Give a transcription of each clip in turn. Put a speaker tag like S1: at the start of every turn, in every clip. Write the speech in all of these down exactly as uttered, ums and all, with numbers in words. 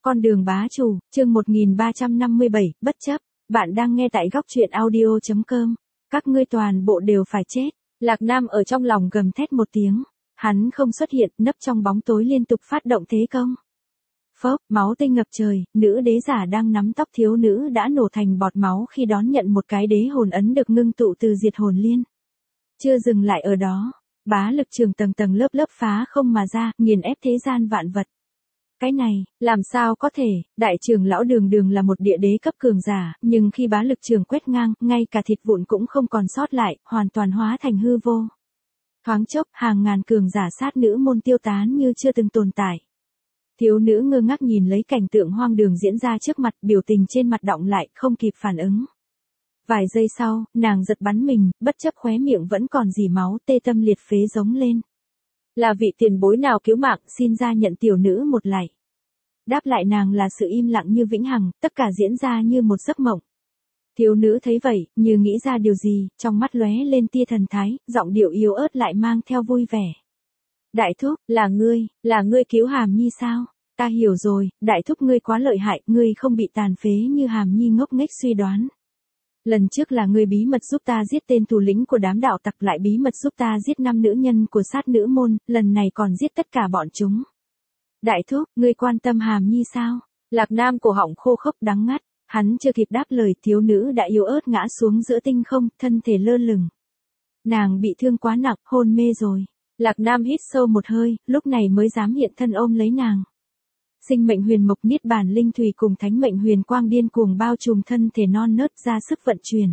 S1: Con đường bá chủ, chương một nghìn ba trăm năm mươi bảy, bất chấp. Bạn đang nghe tại góc truyện audio chấm com. Các ngươi toàn bộ đều phải chết. Lạc Nam ở trong lòng gầm thét một tiếng. Hắn không xuất hiện, nấp trong bóng tối liên tục phát động thế công. Phốc, máu tươi ngập trời, nữ đế giả đang nắm tóc thiếu nữ đã nổ thành bọt máu khi đón nhận một cái đế hồn ấn được ngưng tụ từ diệt hồn liên. Chưa dừng lại ở đó, bá lực trường tầng tầng lớp lớp phá không mà ra, nghiền ép thế gian vạn vật. Cái này, làm sao có thể, đại trưởng lão đường đường là một địa đế cấp cường giả, nhưng khi bá lực trường quét ngang, ngay cả thịt vụn cũng không còn sót lại, hoàn toàn hóa thành hư vô. Thoáng chốc, hàng ngàn cường giả sát nữ môn tiêu tán như chưa từng tồn tại. Thiếu nữ ngơ ngác nhìn lấy cảnh tượng hoang đường diễn ra trước mặt, biểu tình trên mặt đọng lại, không kịp phản ứng. Vài giây sau, nàng giật bắn mình, bất chấp khóe miệng vẫn còn dì máu, tê tâm liệt phế giống lên. Là vị tiền bối nào cứu mạng, xin ra nhận tiểu nữ một lạy. Đáp lại nàng là sự im lặng như vĩnh hằng, tất cả diễn ra như một giấc mộng. Thiếu nữ thấy vậy, như nghĩ ra điều gì, trong mắt lóe lên tia thần thái, giọng điệu yếu ớt lại mang theo vui vẻ. Đại thúc, là ngươi, là ngươi cứu Hàm Nhi sao? Ta hiểu rồi, đại thúc ngươi quá lợi hại, ngươi không bị tàn phế như Hàm Nhi ngốc nghếch suy đoán. Lần trước là ngươi bí mật giúp ta giết tên thủ lĩnh của đám đạo tặc, lại bí mật giúp ta giết năm nữ nhân của sát nữ môn, lần này còn giết tất cả bọn chúng. Đại thúc, ngươi quan tâm Hàm Nhi sao? Lạc Nam cổ họng khô khốc đắng ngắt, hắn chưa kịp đáp lời, thiếu nữ đã yếu ớt ngã xuống giữa tinh không, thân thể lơ lửng. Nàng bị thương quá nặng, hôn mê rồi. Lạc Nam hít sâu một hơi, lúc này mới dám hiện thân ôm lấy nàng. Sinh mệnh huyền mộc niết bàn linh thủy cùng thánh mệnh huyền quang điên cuồng bao trùm thân thể non nớt ra sức vận chuyển.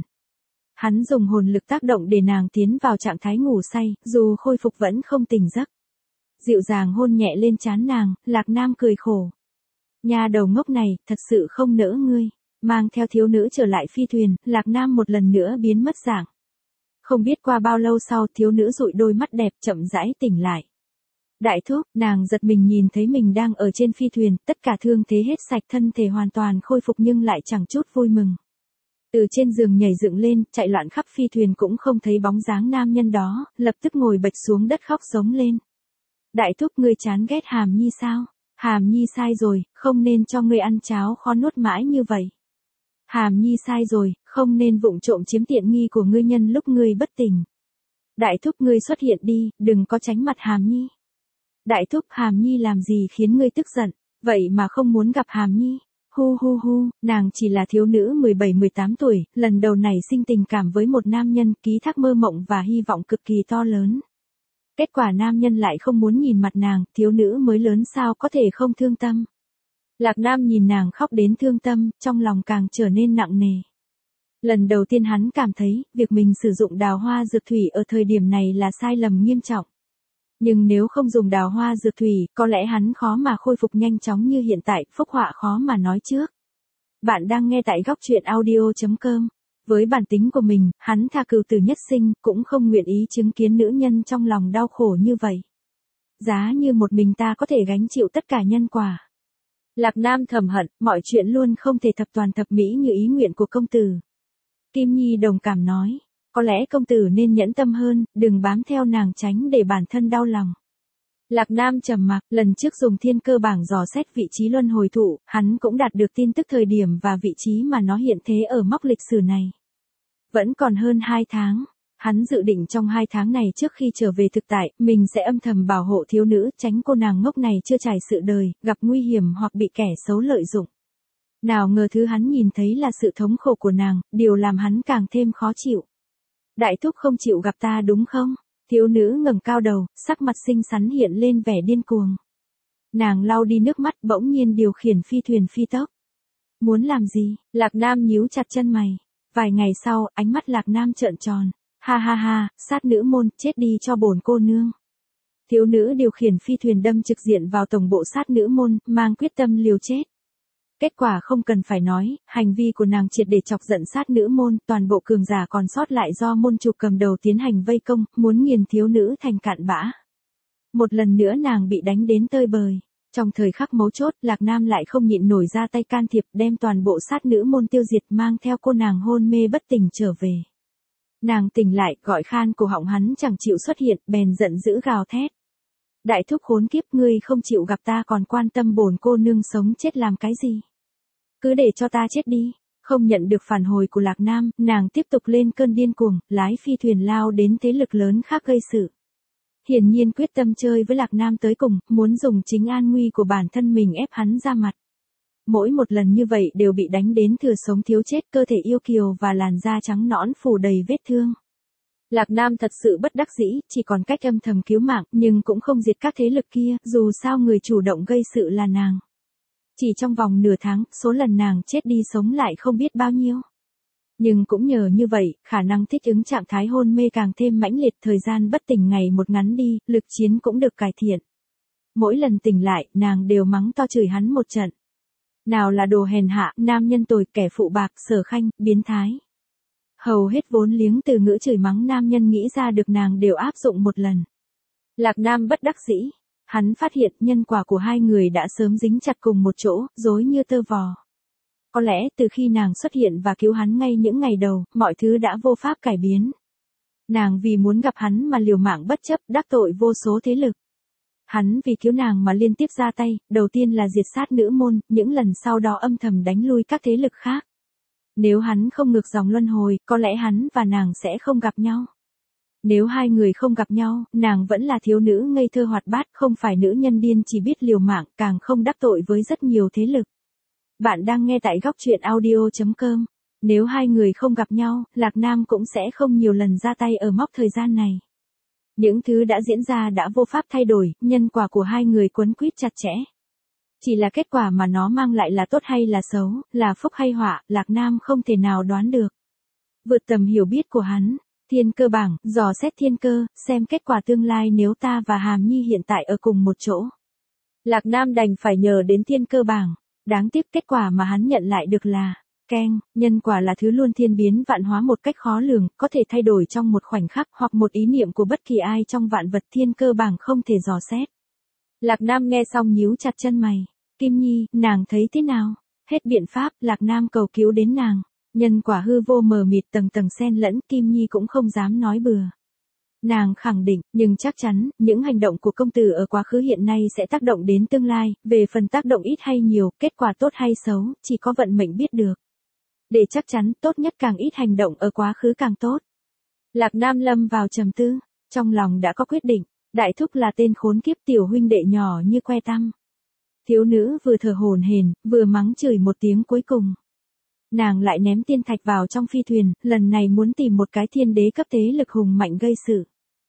S1: Hắn dùng hồn lực tác động để nàng tiến vào trạng thái ngủ say, dù khôi phục vẫn không tỉnh giấc. Dịu dàng hôn nhẹ lên trán nàng, Lạc Nam cười khổ. Nhà đầu ngốc này, thật sự không nỡ ngươi. Mang theo thiếu nữ trở lại phi thuyền, Lạc Nam một lần nữa biến mất dạng. Không biết qua bao lâu sau, thiếu nữ dụi đôi mắt đẹp chậm rãi tỉnh lại. Đại thúc, nàng giật mình nhìn thấy mình đang ở trên phi thuyền, tất cả thương thế hết sạch, thân thể hoàn toàn khôi phục nhưng lại chẳng chút vui mừng. Từ trên giường nhảy dựng lên, chạy loạn khắp phi thuyền cũng không thấy bóng dáng nam nhân đó, lập tức ngồi bệt xuống đất khóc giống lên. Đại thúc, ngươi chán ghét Hàm Nhi sao? Hàm Nhi sai rồi, không nên cho ngươi ăn cháo khó nuốt mãi như vậy. Hàm Nhi sai rồi, không nên vụng trộm chiếm tiện nghi của ngươi nhân lúc ngươi bất tỉnh. Đại thúc, ngươi xuất hiện đi, đừng có tránh mặt Hàm Nhi. Đại thúc, Hàm Nhi làm gì khiến ngươi tức giận, vậy mà không muốn gặp Hàm Nhi? Hu hu hu, nàng chỉ là thiếu nữ mười bảy mười tám tuổi, lần đầu nảy sinh tình cảm với một nam nhân, ký thác mơ mộng và hy vọng cực kỳ to lớn. Kết quả nam nhân lại không muốn nhìn mặt nàng, thiếu nữ mới lớn sao có thể không thương tâm. Lạc Nam nhìn nàng khóc đến thương tâm, trong lòng càng trở nên nặng nề. Lần đầu tiên hắn cảm thấy, việc mình sử dụng đào hoa dược thủy ở thời điểm này là sai lầm nghiêm trọng. Nhưng nếu không dùng đào hoa dược thủy, có lẽ hắn khó mà khôi phục nhanh chóng như hiện tại, phúc họa khó mà nói trước. Bạn đang nghe tại góc truyện audio chấm com. Với bản tính của mình, hắn tha cừu tử nhất sinh, cũng không nguyện ý chứng kiến nữ nhân trong lòng đau khổ như vậy. Giá như một mình ta có thể gánh chịu tất cả nhân quả. Lạc Nam thầm hận, mọi chuyện luôn không thể thập toàn thập mỹ như ý nguyện của công tử. Kim Nhi đồng cảm nói, có lẽ công tử nên nhẫn tâm hơn, đừng bám theo nàng tránh để bản thân đau lòng. Lạc Nam trầm mặc, lần trước dùng thiên cơ bảng dò xét vị trí luân hồi thụ, hắn cũng đạt được tin tức thời điểm và vị trí mà nó hiện thế ở mốc lịch sử này. Vẫn còn hơn hai tháng. Hắn dự định trong hai tháng này trước khi trở về thực tại, mình sẽ âm thầm bảo hộ thiếu nữ, tránh cô nàng ngốc này chưa trải sự đời, gặp nguy hiểm hoặc bị kẻ xấu lợi dụng. Nào ngờ thứ hắn nhìn thấy là sự thống khổ của nàng, điều làm hắn càng thêm khó chịu. Đại thúc không chịu gặp ta đúng không? Thiếu nữ ngẩng cao đầu, sắc mặt xinh xắn hiện lên vẻ điên cuồng. Nàng lau đi nước mắt, bỗng nhiên điều khiển phi thuyền phi tốc. Muốn làm gì? Lạc Nam nhíu chặt chân mày. Vài ngày sau, ánh mắt Lạc Nam trợn tròn. Ha ha ha, sát nữ môn, chết đi cho bổn cô nương. Thiếu nữ điều khiển phi thuyền đâm trực diện vào tổng bộ sát nữ môn, mang quyết tâm liều chết. Kết quả không cần phải nói, hành vi của nàng triệt để chọc giận sát nữ môn, toàn bộ cường giả còn sót lại do môn chủ cầm đầu tiến hành vây công, muốn nghiền thiếu nữ thành cạn bã. Một lần nữa nàng bị đánh đến tơi bời. Trong thời khắc mấu chốt, Lạc Nam lại không nhịn nổi ra tay can thiệp, đem toàn bộ sát nữ môn tiêu diệt, mang theo cô nàng hôn mê bất tỉnh trở về. Nàng tỉnh lại, gọi khan cổ họng hắn chẳng chịu xuất hiện, bèn giận dữ gào thét. Đại thúc khốn kiếp, ngươi không chịu gặp ta còn quan tâm bổn cô nương sống chết làm cái gì? Cứ để cho ta chết đi. Không nhận được phản hồi của Lạc Nam, nàng tiếp tục lên cơn điên cuồng, lái phi thuyền lao đến thế lực lớn khác gây sự. Hiển nhiên quyết tâm chơi với Lạc Nam tới cùng, muốn dùng chính an nguy của bản thân mình ép hắn ra mặt. Mỗi một lần như vậy đều bị đánh đến thừa sống thiếu chết, cơ thể yêu kiều và làn da trắng nõn phủ đầy vết thương. Lạc Nam thật sự bất đắc dĩ, chỉ còn cách âm thầm cứu mạng, nhưng cũng không diệt các thế lực kia, dù sao người chủ động gây sự là nàng. Chỉ trong vòng nửa tháng, số lần nàng chết đi sống lại không biết bao nhiêu. Nhưng cũng nhờ như vậy, khả năng thích ứng trạng thái hôn mê càng thêm mãnh liệt, thời gian bất tỉnh ngày một ngắn đi, lực chiến cũng được cải thiện. Mỗi lần tỉnh lại, nàng đều mắng to chửi hắn một trận. Nào là đồ hèn hạ, nam nhân tồi, kẻ phụ bạc, sở khanh, biến thái. Hầu hết vốn liếng từ ngữ chửi mắng nam nhân nghĩ ra được nàng đều áp dụng một lần. Lạc Nam bất đắc dĩ. Hắn phát hiện nhân quả của hai người đã sớm dính chặt cùng một chỗ, rối như tơ vò. Có lẽ từ khi nàng xuất hiện và cứu hắn ngay những ngày đầu, mọi thứ đã vô pháp cải biến. Nàng vì muốn gặp hắn mà liều mạng bất chấp, đắc tội vô số thế lực. Hắn vì cứu nàng mà liên tiếp ra tay, đầu tiên là diệt sát nữ môn, những lần sau đó âm thầm đánh lui các thế lực khác. Nếu hắn không ngược dòng luân hồi, có lẽ hắn và nàng sẽ không gặp nhau. Nếu hai người không gặp nhau, nàng vẫn là thiếu nữ ngây thơ hoạt bát, không phải nữ nhân điên chỉ biết liều mạng, càng không đắc tội với rất nhiều thế lực. Bạn đang nghe tại góc truyện audio chấm com. Nếu hai người không gặp nhau, Lạc Nam cũng sẽ không nhiều lần ra tay ở mốc thời gian này. Những thứ đã diễn ra đã vô pháp thay đổi, nhân quả của hai người quấn quýt chặt chẽ. Chỉ là kết quả mà nó mang lại là tốt hay là xấu, là phúc hay họa, Lạc Nam không thể nào đoán được. Vượt tầm hiểu biết của hắn. Thiên cơ bảng, dò xét thiên cơ, xem kết quả tương lai nếu ta và Hàm Nhi hiện tại ở cùng một chỗ. Lạc Nam đành phải nhờ đến thiên cơ bảng. Đáng tiếc kết quả mà hắn nhận lại được là, keng, nhân quả là thứ luôn thiên biến vạn hóa một cách khó lường, có thể thay đổi trong một khoảnh khắc hoặc một ý niệm của bất kỳ ai trong vạn vật, thiên cơ bảng không thể dò xét. Lạc Nam nghe xong nhíu chặt chân mày. Kim Nhi, nàng thấy thế nào? Hết biện pháp, Lạc Nam cầu cứu đến nàng. Nhân quả hư vô mờ mịt tầng tầng xen lẫn, Kim Nhi cũng không dám nói bừa. Nàng khẳng định, nhưng chắc chắn, những hành động của công tử ở quá khứ hiện nay sẽ tác động đến tương lai, về phần tác động ít hay nhiều, kết quả tốt hay xấu, chỉ có vận mệnh biết được. Để chắc chắn, tốt nhất càng ít hành động ở quá khứ càng tốt. Lạc Nam lâm vào trầm tư, trong lòng đã có quyết định, đại thúc là tên khốn kiếp, tiểu huynh đệ nhỏ như que tăm. Thiếu nữ vừa thở hổn hển, vừa mắng chửi một tiếng cuối cùng. Nàng lại ném tiên thạch vào trong phi thuyền, lần này muốn tìm một cái thiên đế cấp tế lực hùng mạnh gây sự.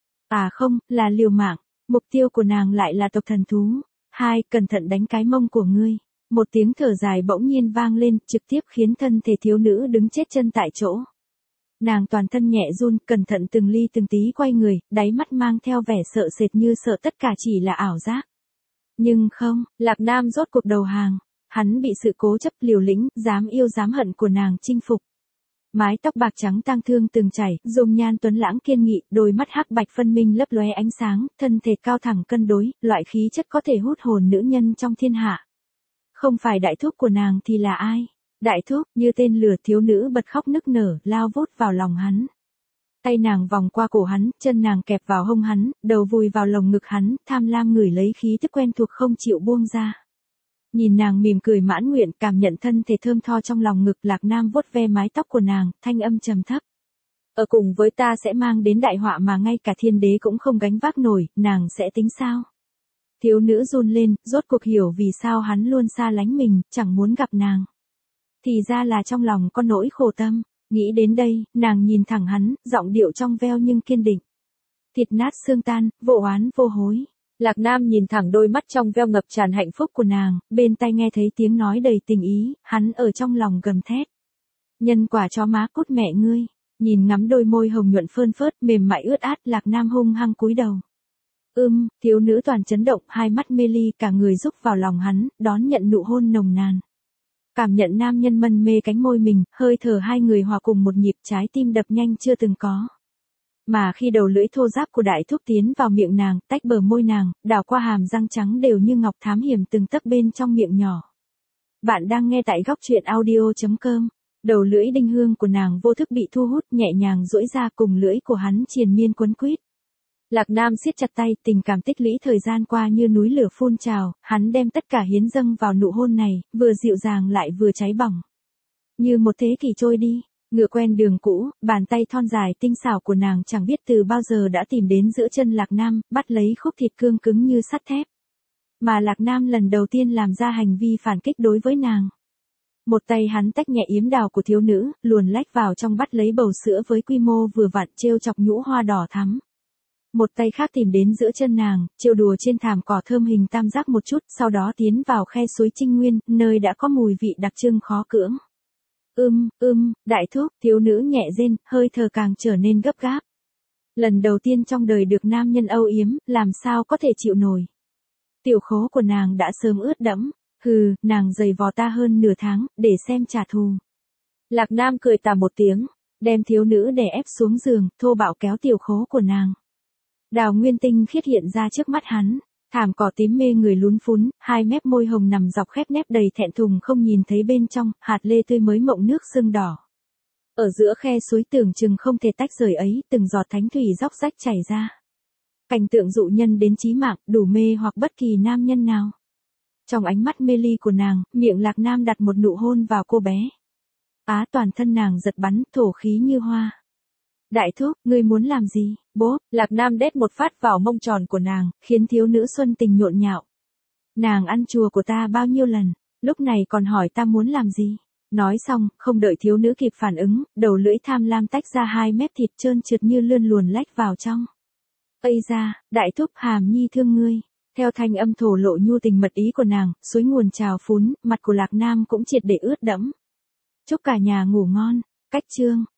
S1: À không, là liều mạng, mục tiêu của nàng lại là tộc thần thú. Hai, cẩn thận đánh cái mông của ngươi. Một tiếng thở dài bỗng nhiên vang lên, trực tiếp khiến thân thể thiếu nữ đứng chết chân tại chỗ. Nàng toàn thân nhẹ run, cẩn thận từng ly từng tí quay người, đáy mắt mang theo vẻ sợ sệt như sợ tất cả chỉ là ảo giác. Nhưng không, Lạc Nam rốt cuộc đầu hàng. Hắn bị sự cố chấp liều lĩnh, dám yêu dám hận của nàng chinh phục. Mái tóc bạc trắng tang thương từng chảy, dung nhan tuấn lãng kiên nghị, đôi mắt hắc bạch phân minh lấp lóe ánh sáng, thân thể cao thẳng cân đối, loại khí chất có thể hút hồn nữ nhân trong thiên hạ. Không phải đại thúc của nàng thì là ai? Đại thúc, như tên lửa, thiếu nữ bật khóc nức nở, lao vút vào lòng hắn. Tay nàng vòng qua cổ hắn, chân nàng kẹp vào hông hắn, đầu vùi vào lồng ngực hắn, tham lam ngửi lấy khí tức quen thuộc không chịu buông ra. Nhìn nàng mỉm cười mãn nguyện, cảm nhận thân thể thơm tho trong lòng ngực, Lạc Nam vuốt ve mái tóc của nàng, thanh âm trầm thấp. Ở cùng với ta sẽ mang đến đại họa mà ngay cả thiên đế cũng không gánh vác nổi, nàng sẽ tính sao? Thiếu nữ run lên, rốt cuộc hiểu vì sao hắn luôn xa lánh mình, chẳng muốn gặp nàng. Thì ra là trong lòng có nỗi khổ tâm, nghĩ đến đây, nàng nhìn thẳng hắn, giọng điệu trong veo nhưng kiên định. Thịt nát xương tan, vô oán vô hối. Lạc Nam nhìn thẳng đôi mắt trong veo ngập tràn hạnh phúc của nàng, bên tai nghe thấy tiếng nói đầy tình ý, hắn ở trong lòng gầm thét. Nhân quả cho má cút mẹ ngươi, nhìn ngắm đôi môi hồng nhuận phơn phớt, mềm mại ướt át, Lạc Nam hung hăng cúi đầu. Ưm, thiếu nữ toàn chấn động, hai mắt mê ly, cả người rúc vào lòng hắn, đón nhận nụ hôn nồng nàn. Cảm nhận nam nhân mân mê cánh môi mình, hơi thở hai người hòa cùng một nhịp, trái tim đập nhanh chưa từng có. Mà khi đầu lưỡi thô ráp của đại thúc tiến vào miệng nàng, tách bờ môi nàng, đảo qua hàm răng trắng đều như ngọc, thám hiểm từng tấc bên trong miệng nhỏ. Bạn đang nghe tại góc truyện audio chấm com. Đầu lưỡi đinh hương của nàng vô thức bị thu hút, nhẹ nhàng duỗi ra, cùng lưỡi của hắn triền miên quấn quýt. Lạc Nam siết chặt tay, tình cảm tích lũy thời gian qua như núi lửa phun trào, hắn đem tất cả hiến dâng vào nụ hôn này, vừa dịu dàng lại vừa cháy bỏng. Như một thế kỷ trôi đi, ngựa quen đường cũ, bàn tay thon dài tinh xảo của nàng chẳng biết từ bao giờ đã tìm đến giữa chân Lạc Nam, bắt lấy khúc thịt cương cứng như sắt thép. Mà Lạc Nam lần đầu tiên làm ra hành vi phản kích đối với nàng. Một tay hắn tách nhẹ yếm đào của thiếu nữ, luồn lách vào trong bắt lấy bầu sữa với quy mô vừa vặn trêu chọc nhũ hoa đỏ thắm. Một tay khác tìm đến giữa chân nàng, trêu đùa trên thảm cỏ thơm hình tam giác một chút, sau đó tiến vào khe suối Trinh Nguyên, nơi đã có mùi vị đặc trưng khó cưỡng. Ưm, ưm, đại thúc, thiếu nữ nhẹ rên, hơi thở càng trở nên gấp gáp. Lần đầu tiên trong đời được nam nhân âu yếm, làm sao có thể chịu nổi. Tiểu khố của nàng đã sớm ướt đẫm, hừ, nàng giày vò ta hơn nửa tháng, để xem trả thù. Lạc Nam cười tà một tiếng, đem thiếu nữ đè ép xuống giường, thô bạo kéo tiểu khố của nàng. Đào nguyên tinh khiết hiện ra trước mắt hắn, thảm cỏ tím mê người lún phún, hai mép môi hồng nằm dọc khép nép đầy thẹn thùng không nhìn thấy bên trong, hạt lê tươi mới mộng nước sưng đỏ. Ở giữa khe suối tưởng chừng không thể tách rời ấy, từng giọt thánh thủy róc rách chảy ra. Cảnh tượng dụ nhân đến chí mạng, đủ mê hoặc bất kỳ nam nhân nào. Trong ánh mắt mê ly của nàng, miệng Lạc Nam đặt một nụ hôn vào cô bé. Á toàn thân nàng giật bắn, thổ khí như hoa. Đại thúc, ngươi muốn làm gì? Bố, Lạc Nam đét một phát vào mông tròn của nàng, khiến thiếu nữ xuân tình nhộn nhạo. Nàng ăn chùa của ta bao nhiêu lần, lúc này còn hỏi ta muốn làm gì? Nói xong, không đợi thiếu nữ kịp phản ứng, đầu lưỡi tham lam tách ra hai mép thịt trơn trượt như lươn luồn lách vào trong. Ây ra, đại thúc hàm nhi thương ngươi. Theo thanh âm thổ lộ nhu tình mật ý của nàng, suối nguồn trào phún, mặt của Lạc Nam cũng triệt để ướt đẫm. Chúc cả nhà ngủ ngon, cách chương.